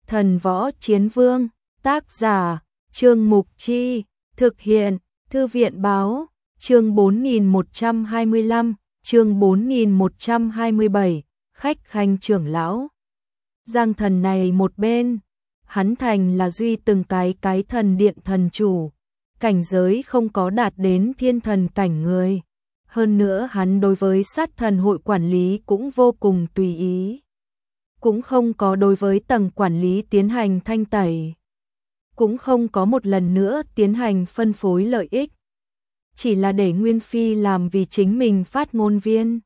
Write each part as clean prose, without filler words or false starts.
Thần Võ Chiến Vương, tác giả, Trương Mục Chi, thực hiện, Thư viện Báo, chương 4125, chương 4127, khách khanh trưởng lão. Giang Thần này một bên, hắn thành là duy từng cái thần điện thần chủ, cảnh giới không có đạt đến thiên thần cảnh người. Hơn nữa hắn đối với sát thần hội quản lý cũng vô cùng tùy ý. Cũng không có đối với tầng quản lý tiến hành thanh tẩy. Cũng không có một lần nữa tiến hành phân phối lợi ích. Chỉ là để Nguyên Phi làm vì chính mình phát ngôn viên.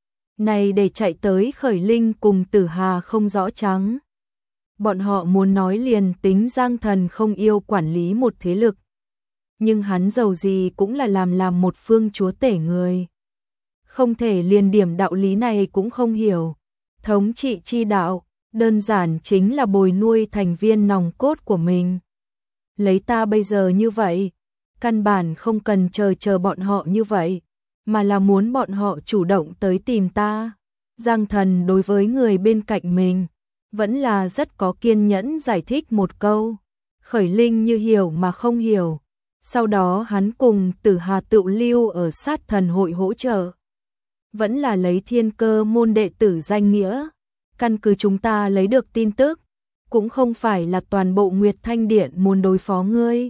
Này để chạy tới Khởi Linh cùng Tử Hà không rõ trắng. Bọn họ muốn nói liền tính Giang Thần không yêu quản lý một thế lực. Nhưng hắn giàu gì cũng là làm một phương chúa tể người. Không thể liền điểm đạo lý này cũng không hiểu. Thống trị chi đạo, đơn giản chính là bồi nuôi thành viên nòng cốt của mình. Lấy ta bây giờ như vậy, căn bản không cần chờ bọn họ như vậy, mà là muốn bọn họ chủ động tới tìm ta. Giang Thần đối với người bên cạnh mình, vẫn là rất có kiên nhẫn giải thích một câu. Khởi Linh như hiểu mà không hiểu. Sau đó hắn cùng Tử Hà tự lưu ở sát thần hội hỗ trợ. Vẫn là lấy Thiên Cơ môn đệ tử danh nghĩa. Căn cứ chúng ta lấy được tin tức, cũng không phải là toàn bộ Nguyệt Thanh Điện muốn đối phó ngươi,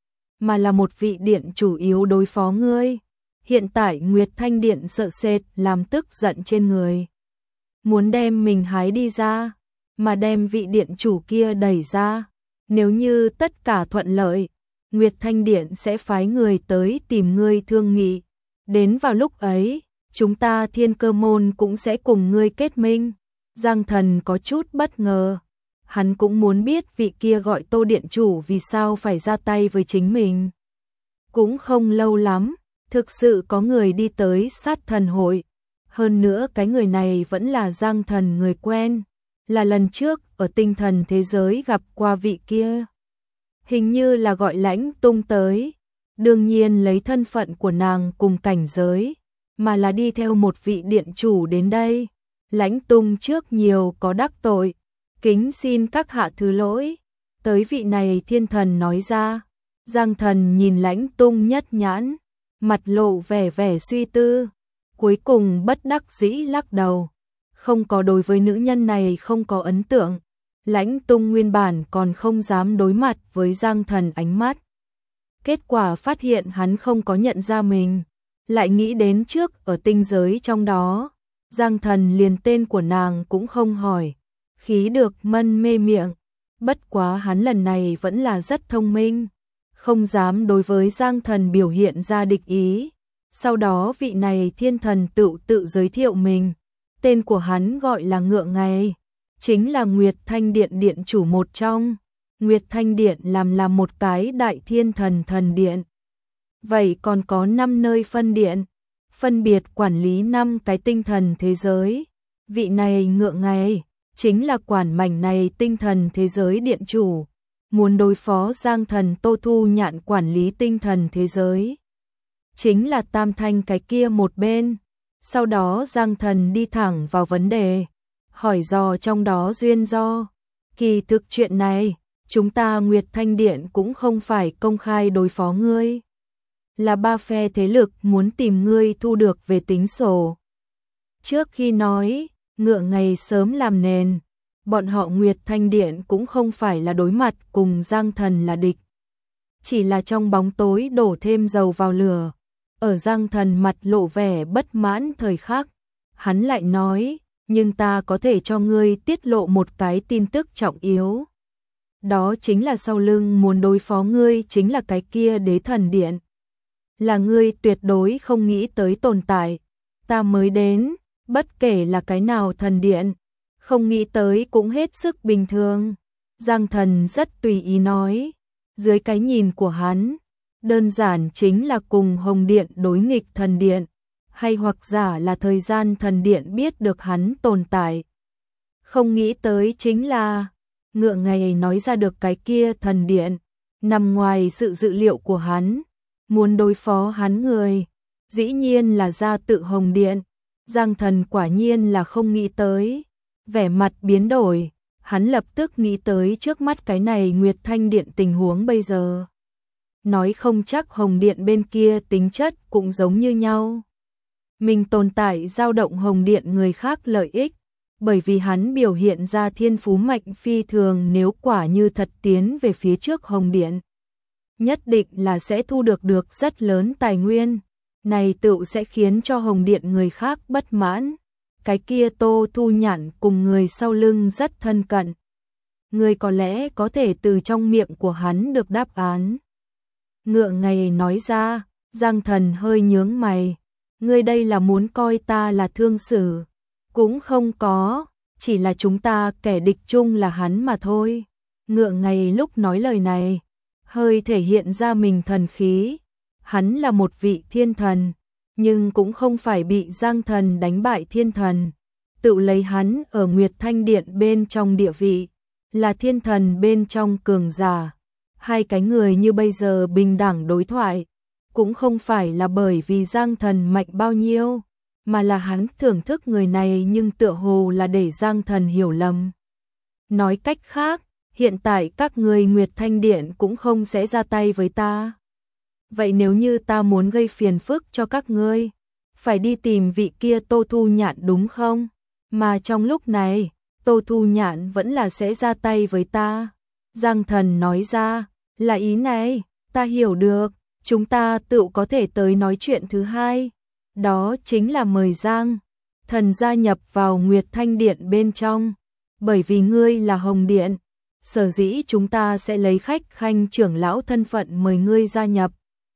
mà là một vị điện chủ yếu đối phó ngươi. Hiện tại Nguyệt Thanh Điện sợ sệt làm tức giận trên người. Muốn đem mình hái đi ra, mà đem vị điện chủ kia đẩy ra. Nếu như tất cả thuận lợi, Nguyệt Thanh Điện sẽ phái người tới tìm ngươi thương nghị. Đến vào lúc ấy, chúng ta Thiên Cơ môn cũng sẽ cùng ngươi kết minh. Giang Thần có chút bất ngờ. Hắn cũng muốn biết vị kia gọi Tô điện chủ vì sao phải ra tay với chính mình. Cũng không lâu lắm, thực sự có người đi tới sát thần hội. Hơn nữa cái người này vẫn là Giang Thần người quen. Là lần trước ở tinh thần thế giới gặp qua vị kia. Hình như là gọi Lãnh Tung tới. Đương nhiên lấy thân phận của nàng cùng cảnh giới, mà là đi theo một vị điện chủ đến đây. Lãnh Tung trước nhiều có đắc tội, kính xin các hạ thứ lỗi. Tới vị này thiên thần nói ra. Giang Thần nhìn Lãnh Tung nhất nhãn, mặt lộ vẻ suy tư, cuối cùng bất đắc dĩ lắc đầu. Không có, đối với nữ nhân này không có ấn tượng. Lãnh Tung nguyên bản còn không dám đối mặt với Giang Thần ánh mắt. Kết quả phát hiện hắn không có nhận ra mình, lại nghĩ đến trước ở tinh giới trong đó. Giang Thần liền tên của nàng cũng không hỏi, khí được mân mê miệng. Bất quá hắn lần này vẫn là rất thông minh, không dám đối với Giang Thần biểu hiện ra địch ý. Sau đó vị này thiên thần tự giới thiệu mình. Tên của hắn gọi là Ngựa Ngày, chính là Nguyệt Thanh Điện điện chủ một trong. Nguyệt Thanh Điện làm một cái đại thiên thần thần điện. Vậy còn có 5 nơi phân điện, phân biệt quản lý 5 cái tinh thần thế giới. Vị này Ngựa Ngày chính là quản mảnh này tinh thần thế giới điện chủ, muốn đối phó Giang Thần Tô Thu Nhạn quản lý tinh thần thế giới. Chính là Tam Thanh cái kia một bên. Sau đó Giang Thần đi thẳng vào vấn đề, hỏi dò trong đó duyên do. Kỳ thực chuyện này, chúng ta Nguyệt Thanh Điện cũng không phải công khai đối phó ngươi. Là 3 phe thế lực muốn tìm ngươi thu được về tính sổ. Trước khi nói, Ngựa Ngày sớm làm nền, bọn họ Nguyệt Thanh Điện cũng không phải là đối mặt cùng Giang Thần là địch. Chỉ là trong bóng tối đổ thêm dầu vào lửa. Ở Giang Thần mặt lộ vẻ bất mãn thời khắc, hắn lại nói, nhưng ta có thể cho ngươi tiết lộ một cái tin tức trọng yếu. Đó chính là sau lưng muốn đối phó ngươi chính là cái kia Đế Thần Điện. Là ngươi tuyệt đối không nghĩ tới tồn tại. Ta mới đến, bất kể là cái nào thần điện, không nghĩ tới cũng hết sức bình thường. Giang Thần rất tùy ý nói, dưới cái nhìn của hắn, đơn giản chính là cùng Hồng Điện đối nghịch thần điện, hay hoặc giả là thời gian thần điện biết được hắn tồn tại. Không nghĩ tới chính là, Ngựa Ngày nói ra được cái kia thần điện, nằm ngoài sự dự liệu của hắn, muốn đối phó hắn người, dĩ nhiên là ra tự Hồng Điện. Giang Thần quả nhiên là không nghĩ tới, vẻ mặt biến đổi, hắn lập tức nghĩ tới trước mắt cái này Nguyệt Thanh Điện tình huống bây giờ. Nói không chắc Hồng Điện bên kia tính chất cũng giống như nhau. Mình tồn tại dao động Hồng Điện người khác lợi ích, bởi vì hắn biểu hiện ra thiên phú mạnh phi thường, nếu quả như thật tiến về phía trước Hồng Điện, nhất định là sẽ thu được rất lớn tài nguyên, này tựu sẽ khiến cho Hồng Điện người khác bất mãn. Cái kia Tô Thu Nhạn cùng người sau lưng rất thân cận. Người có lẽ có thể từ trong miệng của hắn được đáp án. Ngựa ngày nói ra, Giang Thần hơi nhướng mày. Ngươi đây là muốn coi ta là thương sử? Cũng không có, chỉ là chúng ta kẻ địch chung là hắn mà thôi. Ngựa ngày lúc nói lời này, hơi thể hiện ra mình thần khí. Hắn là một vị thiên thần, nhưng cũng không phải bị Giang Thần đánh bại thiên thần. Tự lấy hắn ở Nguyệt Thanh Điện bên trong địa vị, là thiên thần bên trong cường giả. Hai cái người như bây giờ bình đẳng đối thoại, cũng không phải là bởi vì Giang Thần mạnh bao nhiêu, mà là hắn thưởng thức người này, nhưng tựa hồ là để Giang Thần hiểu lầm. Nói cách khác, hiện tại các người Nguyệt Thanh Điện cũng không sẽ ra tay với ta. Vậy nếu như ta muốn gây phiền phức cho các ngươi, phải đi tìm vị kia Tô Thu Nhạn đúng không? Mà trong lúc này, Tô Thu Nhạn vẫn là sẽ ra tay với ta. Giang Thần nói ra, là ý này, ta hiểu được, chúng ta tự có thể tới nói chuyện thứ hai. Đó chính là mời Giang Thần gia nhập vào Nguyệt Thanh Điện bên trong. Bởi vì ngươi là Hồng Điện, sở dĩ chúng ta sẽ lấy khách khanh trưởng lão thân phận mời ngươi gia nhập.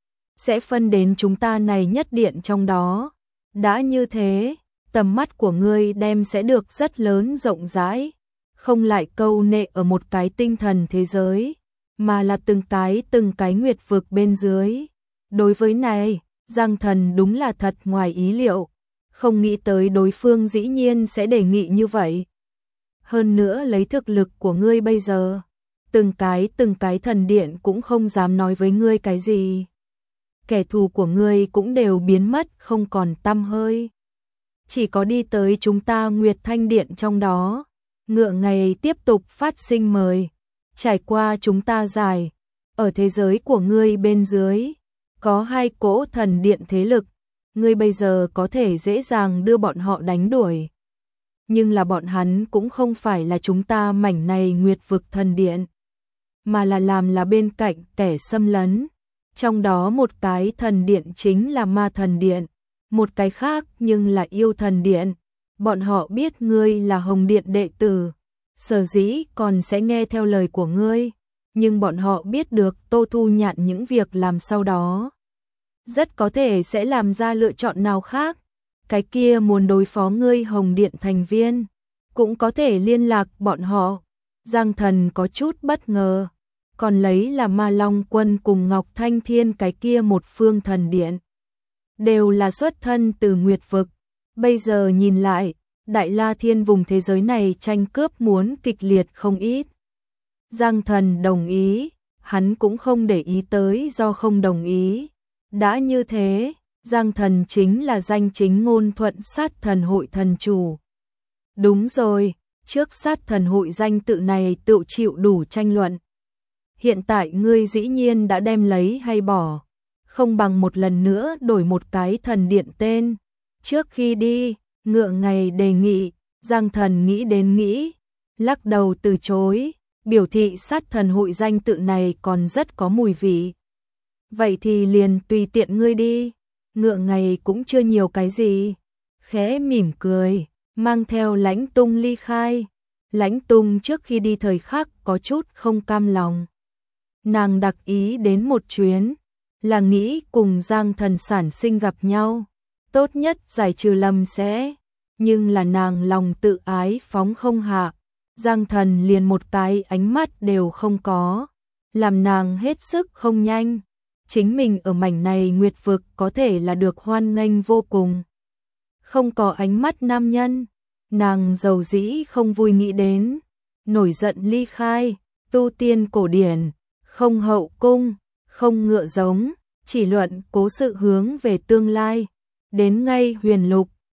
Sẽ phân đến chúng ta này nhất điện trong đó. Đã như thế, tầm mắt của ngươi đem sẽ được rất lớn rộng rãi, không lại câu nệ ở một cái tinh thần thế giới, mà là từng cái nguyệt vực bên dưới. Đối với này, Giang Thần đúng là thật ngoài ý liệu, không nghĩ tới đối phương dĩ nhiên sẽ đề nghị như vậy. Hơn nữa lấy thực lực của ngươi bây giờ, từng cái thần điện cũng không dám nói với ngươi cái gì. Kẻ thù của ngươi cũng đều biến mất không còn tăm hơi. Chỉ có đi tới chúng ta Nguyệt Thanh Điện trong đó. Ngựa ngày tiếp tục phát sinh mời. Trải qua chúng ta giải, ở thế giới của ngươi bên dưới, có hai cỗ thần điện thế lực. Ngươi bây giờ có thể dễ dàng đưa bọn họ đánh đuổi. Nhưng là bọn hắn cũng không phải là chúng ta mảnh này Nguyệt vực thần điện, mà là làm là bên cạnh kẻ xâm lấn. Trong đó một cái thần điện chính là ma thần điện, một cái khác nhưng là yêu thần điện. Bọn họ biết ngươi là Hồng Điện đệ tử, sở dĩ còn sẽ nghe theo lời của ngươi, nhưng bọn họ biết được Tô Thu Nhạn những việc làm sau đó, rất có thể sẽ làm ra lựa chọn nào khác. Cái kia muốn đối phó ngươi Hồng Điện thành viên, cũng có thể liên lạc bọn họ. Giang Thần có chút bất ngờ, còn lấy là Ma Long Quân cùng Ngọc Thanh Thiên cái kia một phương thần điện, đều là xuất thân từ Nguyệt vực. Bây giờ nhìn lại, Đại La Thiên vùng thế giới này tranh cướp muốn kịch liệt không ít. Giang Thần đồng ý, hắn cũng không để ý tới do không đồng ý. Đã như thế, Giang Thần chính là danh chính ngôn thuận sát thần hội thần chủ. Đúng rồi, trước sát thần hội danh tự này tự chịu đủ tranh luận. Hiện tại ngươi dĩ nhiên đã đem lấy hay bỏ, không bằng một lần nữa đổi một cái thần điện tên. Trước khi đi, Ngựa ngày đề nghị, Giang Thần nghĩ đến nghĩ, lắc đầu từ chối, biểu thị sát thần hội danh tự này còn rất có mùi vị. Vậy thì liền tùy tiện ngươi đi. Ngựa ngày cũng chưa nhiều cái gì, khẽ mỉm cười, mang theo Lãnh Tung ly khai. Lãnh Tung trước khi đi thời khắc có chút không cam lòng. Nàng đặc ý đến một chuyến, là nghĩ cùng Giang Thần sản sinh gặp nhau, tốt nhất giải trừ lầm sẽ, nhưng là nàng lòng tự ái phóng không hạ. Giang Thần liền một cái ánh mắt đều không có, làm nàng hết sức không nhanh. Chính mình ở mảnh này Nguyệt vực có thể là được hoan nghênh vô cùng. Không có ánh mắt nam nhân, nàng dầu dĩ không vui nghĩ đến, nổi giận ly khai. Tu tiên cổ điển, không hậu cung, không ngựa giống, chỉ luận cố sự hướng về tương lai. Đến ngay Huyền Lục,